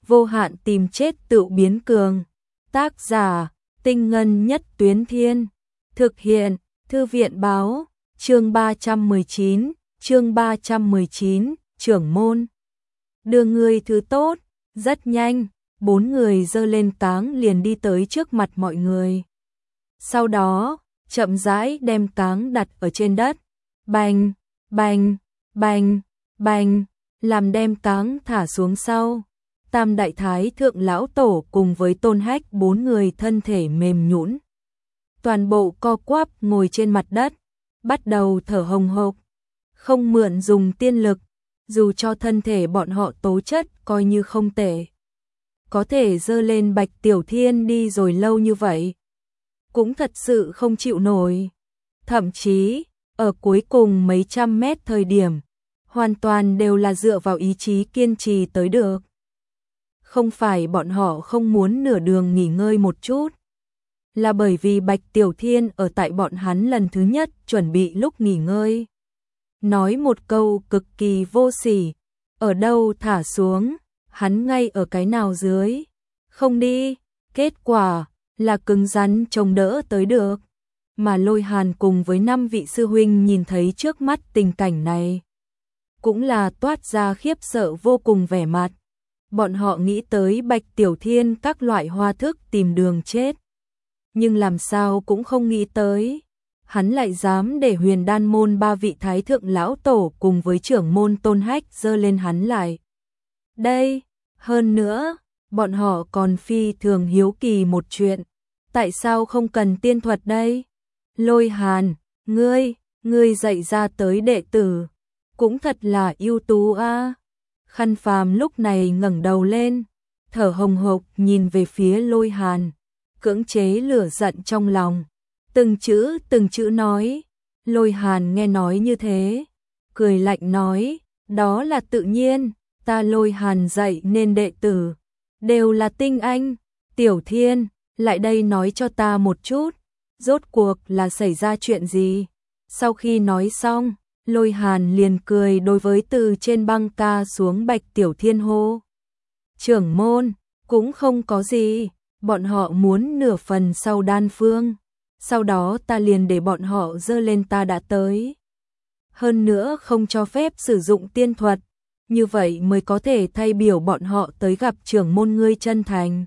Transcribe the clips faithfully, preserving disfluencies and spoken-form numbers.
vô hạn tìm chết tự biến cường. Tác giả, Tinh Ngân Nhất Tuyến Thiên. Thực hiện, Thư viện báo, chương ba trăm mười chín, chương ba trăm mười chín, trưởng môn. Đưa người thứ tốt, rất nhanh, bốn người giơ lên cáng liền đi tới trước mặt mọi người. Sau đó, chậm rãi đem cáng đặt ở trên đất. Bành, bành, bành, bành, làm đem cáng thả xuống sau. Tam đại thái thượng lão tổ cùng với Tôn Hách bốn người thân thể mềm nhũn, toàn bộ co quắp ngồi trên mặt đất, bắt đầu thở hồng hộc, không mượn dùng tiên lực, dù cho thân thể bọn họ tố chất coi như không tệ, có thể dơ lên Bạch Tiểu Thiên đi rồi lâu như vậy, cũng thật sự không chịu nổi. Thậm chí, ở cuối cùng mấy trăm mét thời điểm, hoàn toàn đều là dựa vào ý chí kiên trì tới được. Không phải bọn họ không muốn nửa đường nghỉ ngơi một chút, là bởi vì Bạch Tiểu Thiên ở tại bọn hắn lần thứ nhất chuẩn bị lúc nghỉ ngơi. Nói một câu cực kỳ vô sỉ, ở đâu thả xuống, hắn ngay ở cái nào dưới, không đi, kết quả là cứng rắn chống đỡ tới được. Mà Lôi Hàn cùng với năm vị sư huynh nhìn thấy trước mắt tình cảnh này, cũng là toát ra khiếp sợ vô cùng vẻ mặt. Bọn họ nghĩ tới Bạch Tiểu Thiên các loại hoa thức tìm đường chết, nhưng làm sao cũng không nghĩ tới, hắn lại dám để Huyền Đan môn ba vị thái thượng lão tổ cùng với trưởng môn Tôn Hách giơ lên hắn lại. Đây, hơn nữa, bọn họ còn phi thường hiếu kỳ một chuyện, tại sao không cần tiên thuật đây? Lôi Hàn, ngươi, ngươi dạy ra tới đệ tử, cũng thật là ưu tú a. Khăn Phàm lúc này ngẩng đầu lên, thở hồng hộc nhìn về phía Lôi Hàn, cưỡng chế lửa giận trong lòng, từng chữ từng chữ nói. Lôi Hàn nghe nói như thế, cười lạnh nói, đó là tự nhiên, ta Lôi Hàn dạy nên đệ tử đều là tinh anh. Tiểu Thiên, lại đây nói cho ta một chút, rốt cuộc là xảy ra chuyện gì? Sau khi nói xong, Lôi Hàn liền cười đối với từ trên băng ca xuống Bạch Tiểu Thiên hô. Trưởng môn, cũng không có gì, bọn họ muốn nửa phần sau đan phương, sau đó ta liền để bọn họ dơ lên ta đã tới. Hơn nữa không cho phép sử dụng tiên thuật, như vậy mới có thể thay biểu bọn họ tới gặp trưởng môn ngươi chân thành.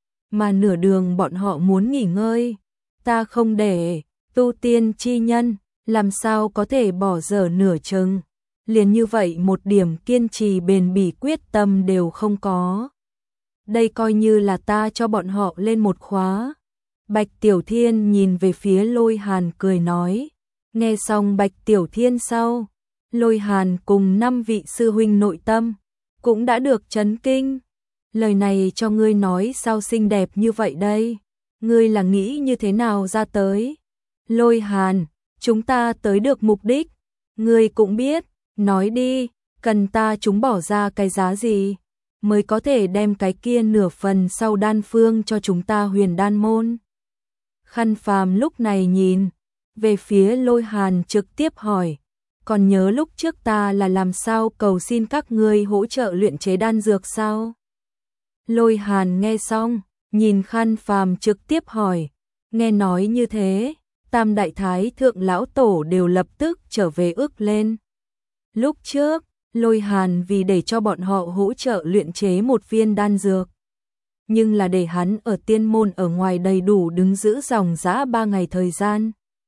Mà nửa đường bọn họ muốn nghỉ ngơi, ta không để, tu tiên chi nhân, làm sao có thể bỏ dở nửa chừng, liền như vậy một điểm kiên trì bền bỉ quyết tâm đều không có. Đây coi như là ta cho bọn họ lên một khóa. Bạch Tiểu Thiên nhìn về phía Lôi Hàn cười nói, nghe xong Bạch Tiểu Thiên sau, Lôi Hàn cùng năm vị sư huynh nội tâm, cũng đã được chấn kinh. Lời này cho ngươi nói sao xinh đẹp như vậy đây, ngươi là nghĩ như thế nào ra tới? Lôi Hàn, chúng ta tới được mục đích, ngươi cũng biết, nói đi, cần ta chúng bỏ ra cái giá gì, mới có thể đem cái kia nửa phần sau đan phương cho chúng ta Huyền Đan môn. Khăn Phàm lúc này nhìn về phía Lôi Hàn trực tiếp hỏi, còn nhớ lúc trước ta là làm sao cầu xin các ngươi hỗ trợ luyện chế đan dược sao? Lôi Hàn nghe xong, nhìn Khăn Phàm trực tiếp hỏi, nghe nói như thế, tam đại thái thượng lão tổ đều lập tức trở về ước lên. Lúc trước, Lôi Hàn vì để cho bọn họ hỗ trợ luyện chế một viên đan dược, nhưng là để hắn ở tiên môn ở ngoài đầy đủ đứng giữ dòng dã ba ngày thời gian.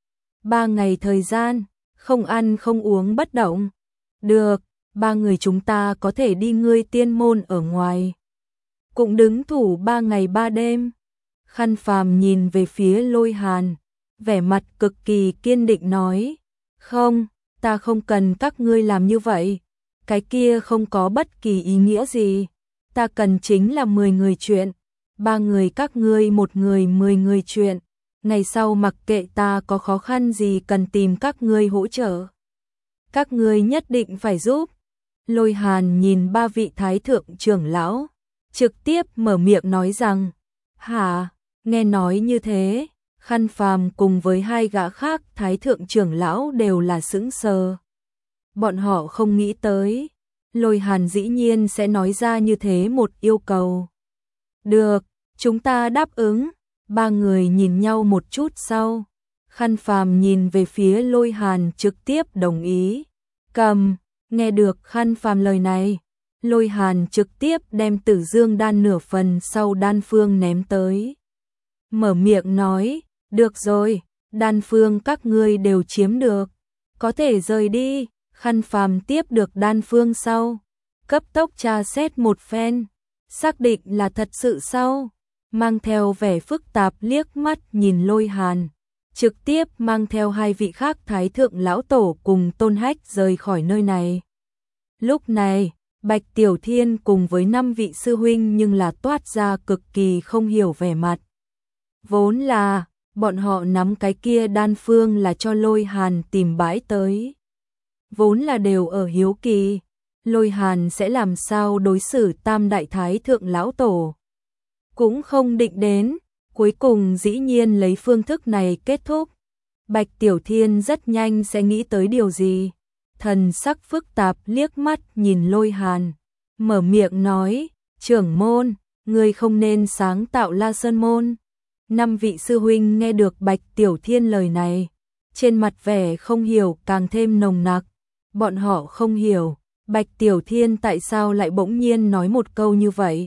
Ba ngày thời gian, không ăn không uống bất động. Được, ba người chúng ta có thể đi ngươi tiên môn ở ngoài, cũng đứng thủ ba ngày ba đêm. Khăn Phàm nhìn về phía Lôi Hàn, vẻ mặt cực kỳ kiên định nói, không, ta không cần các ngươi làm như vậy, cái kia không có bất kỳ ý nghĩa gì, ta cần chính là mười người chuyện, ba người các ngươi một người mười người chuyện, ngày sau mặc kệ ta có khó khăn gì cần tìm các ngươi hỗ trợ, các ngươi nhất định phải giúp. Lôi Hàn nhìn ba vị thái thượng trưởng lão, trực tiếp mở miệng nói rằng, hả, nghe nói như thế, Khăn Phàm cùng với hai gã khác thái thượng trưởng lão đều là sững sờ. Bọn họ không nghĩ tới, Lôi Hàn dĩ nhiên sẽ nói ra như thế một yêu cầu. Được, chúng ta đáp ứng. Ba người nhìn nhau một chút sau. Khăn Phàm nhìn về phía Lôi Hàn trực tiếp đồng ý. Cầm, nghe được Khăn Phàm lời này. Lôi Hàn trực tiếp đem Tử Dương đan nửa phần sau đan phương ném tới. Mở miệng nói, được rồi, đan phương các ngươi đều chiếm được. Có thể rời đi. Khăn Phàm tiếp được đan phương sau. Cấp tốc tra xét một phen. Xác định là thật sự sau. Mang theo vẻ phức tạp liếc mắt nhìn Lôi Hàn. Trực tiếp mang theo hai vị khác Thái Thượng Lão Tổ cùng Tôn Hách rời khỏi nơi này. Lúc này, Bạch Tiểu Thiên cùng với năm vị sư huynh nhưng là toát ra cực kỳ không hiểu vẻ mặt. Vốn là, bọn họ nắm cái kia đan phương là cho Lôi Hàn tìm bãi tới. Vốn là đều ở hiếu kỳ, Lôi Hàn sẽ làm sao đối xử Tam Đại Thái Thượng Lão Tổ. Cũng không định đến, cuối cùng dĩ nhiên lấy phương thức này kết thúc. Bạch Tiểu Thiên rất nhanh sẽ nghĩ tới điều gì. Thần sắc phức tạp liếc mắt nhìn Lôi Hàn, mở miệng nói, trưởng môn, người không nên sáng tạo La Sơn Môn. Năm vị sư huynh nghe được Bạch Tiểu Thiên lời này, trên mặt vẻ không hiểu càng thêm nồng nặc. Bọn họ không hiểu, Bạch Tiểu Thiên tại sao lại bỗng nhiên nói một câu như vậy.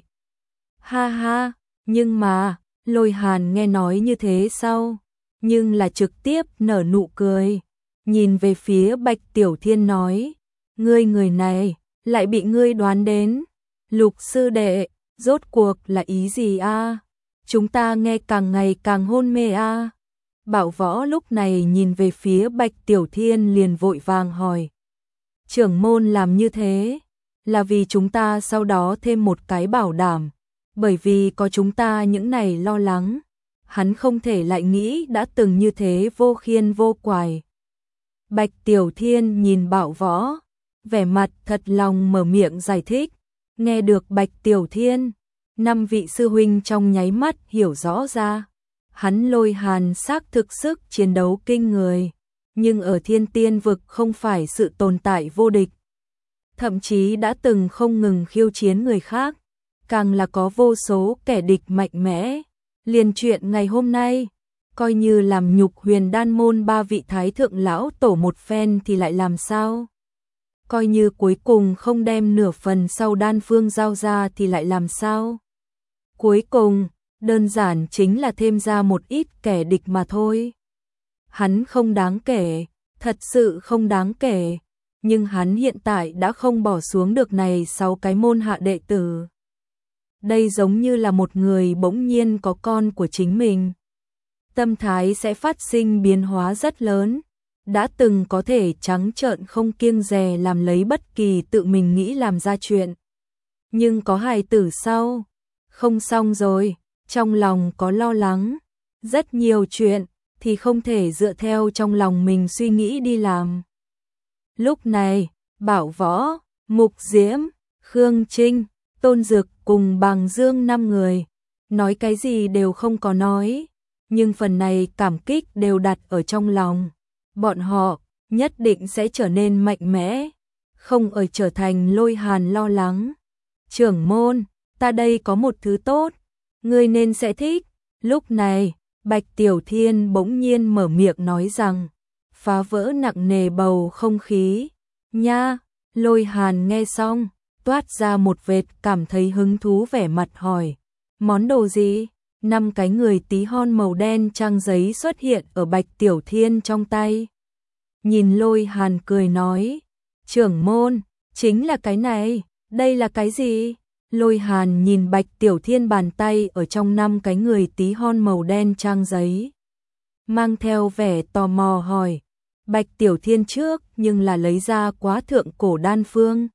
Ha ha, nhưng mà, Lôi Hàn nghe nói như thế sau, nhưng là trực tiếp nở nụ cười. Nhìn về phía Bạch Tiểu Thiên nói, ngươi người này, lại bị ngươi đoán đến. Lục sư đệ, rốt cuộc là ý gì a? Chúng ta nghe càng ngày càng hôn mê a. Bảo Võ lúc này nhìn về phía Bạch Tiểu Thiên liền vội vàng hỏi. Trưởng môn làm như thế, là vì chúng ta sau đó thêm một cái bảo đảm, bởi vì có chúng ta những này lo lắng, hắn không thể lại nghĩ đã từng như thế vô khiên vô quải. Bạch Tiểu Thiên nhìn Bảo Võ, vẻ mặt thật lòng mở miệng giải thích. Nghe được Bạch Tiểu Thiên, năm vị sư huynh trong nháy mắt hiểu rõ ra. Hắn Lôi Hàn xác thực sức chiến đấu kinh người, nhưng ở Thiên Tiên vực không phải sự tồn tại vô địch. Thậm chí đã từng không ngừng khiêu chiến người khác, càng là có vô số kẻ địch mạnh mẽ. Liền chuyện ngày hôm nay, coi như làm nhục Huyền Đan môn ba vị Thái Thượng Lão Tổ một phen thì lại làm sao? Coi như cuối cùng không đem nửa phần sau đan phương giao ra thì lại làm sao? Cuối cùng, đơn giản chính là thêm ra một ít kẻ địch mà thôi. Hắn không đáng kể, thật sự không đáng kể, nhưng hắn hiện tại đã không bỏ xuống được này sáu cái môn hạ đệ tử. Đây giống như là một người bỗng nhiên có con của chính mình. Tâm thái sẽ phát sinh biến hóa rất lớn, đã từng có thể trắng trợn không kiêng dè làm lấy bất kỳ tự mình nghĩ làm ra chuyện. Nhưng có hài tử sau, không xong rồi, trong lòng có lo lắng, rất nhiều chuyện thì không thể dựa theo trong lòng mình suy nghĩ đi làm. Lúc này, Bảo Võ, Mục Diễm, Khương Trinh, Tôn Dực cùng Bằng Dương năm người, nói cái gì đều không có nói, nhưng phần này cảm kích đều đặt ở trong lòng. Bọn họ nhất định sẽ trở nên mạnh mẽ, không ở trở thành Lôi Hàn lo lắng. Trưởng môn, ta đây có một thứ tốt, ngươi nên sẽ thích. Lúc này, Bạch Tiểu Thiên bỗng nhiên mở miệng nói rằng, phá vỡ nặng nề bầu không khí. Nha, Lôi Hàn nghe xong, toát ra một vệt cảm thấy hứng thú vẻ mặt hỏi, món đồ gì? Năm cái người tí hon màu đen trang giấy xuất hiện ở Bạch Tiểu Thiên trong tay. Nhìn Lôi Hàn cười nói, trưởng môn, chính là cái này, đây là cái gì? Lôi Hàn nhìn Bạch Tiểu Thiên bàn tay ở trong năm cái người tí hon màu đen trang giấy. Mang theo vẻ tò mò hỏi, Bạch Tiểu Thiên trước nhưng là lấy ra quá thượng cổ đan phương.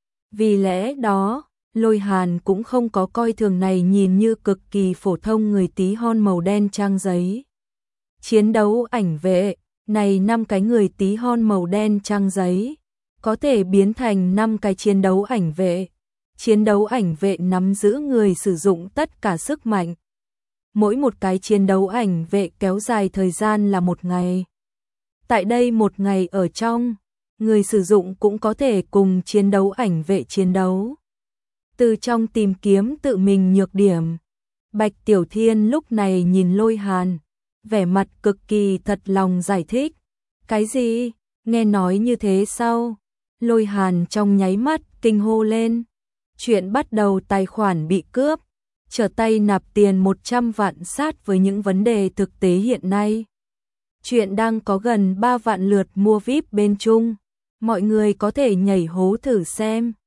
Vì lẽ đó, Lôi Hàn cũng không có coi thường này nhìn như cực kỳ phổ thông người tí hon màu đen trang giấy. Chiến đấu ảnh vệ, này năm cái người tí hon màu đen trang giấy, có thể biến thành năm cái chiến đấu ảnh vệ. Chiến đấu ảnh vệ nắm giữ người sử dụng tất cả sức mạnh. Mỗi một cái chiến đấu ảnh vệ kéo dài thời gian là một ngày. Tại đây một ngày ở trong, người sử dụng cũng có thể cùng chiến đấu ảnh vệ chiến đấu. Từ trong tìm kiếm tự mình nhược điểm, Bạch Tiểu Thiên lúc này nhìn Lôi Hàn, vẻ mặt cực kỳ thật lòng giải thích. Cái gì? Nghe nói như thế sao? Lôi Hàn trong nháy mắt kinh hô lên. Chuyện bắt đầu tài khoản bị cướp, trở tay nạp tiền một trăm vạn sát với những vấn đề thực tế hiện nay. Chuyện đang có gần ba vạn lượt mua vi ai pi bên Trung, mọi người có thể nhảy hố thử xem.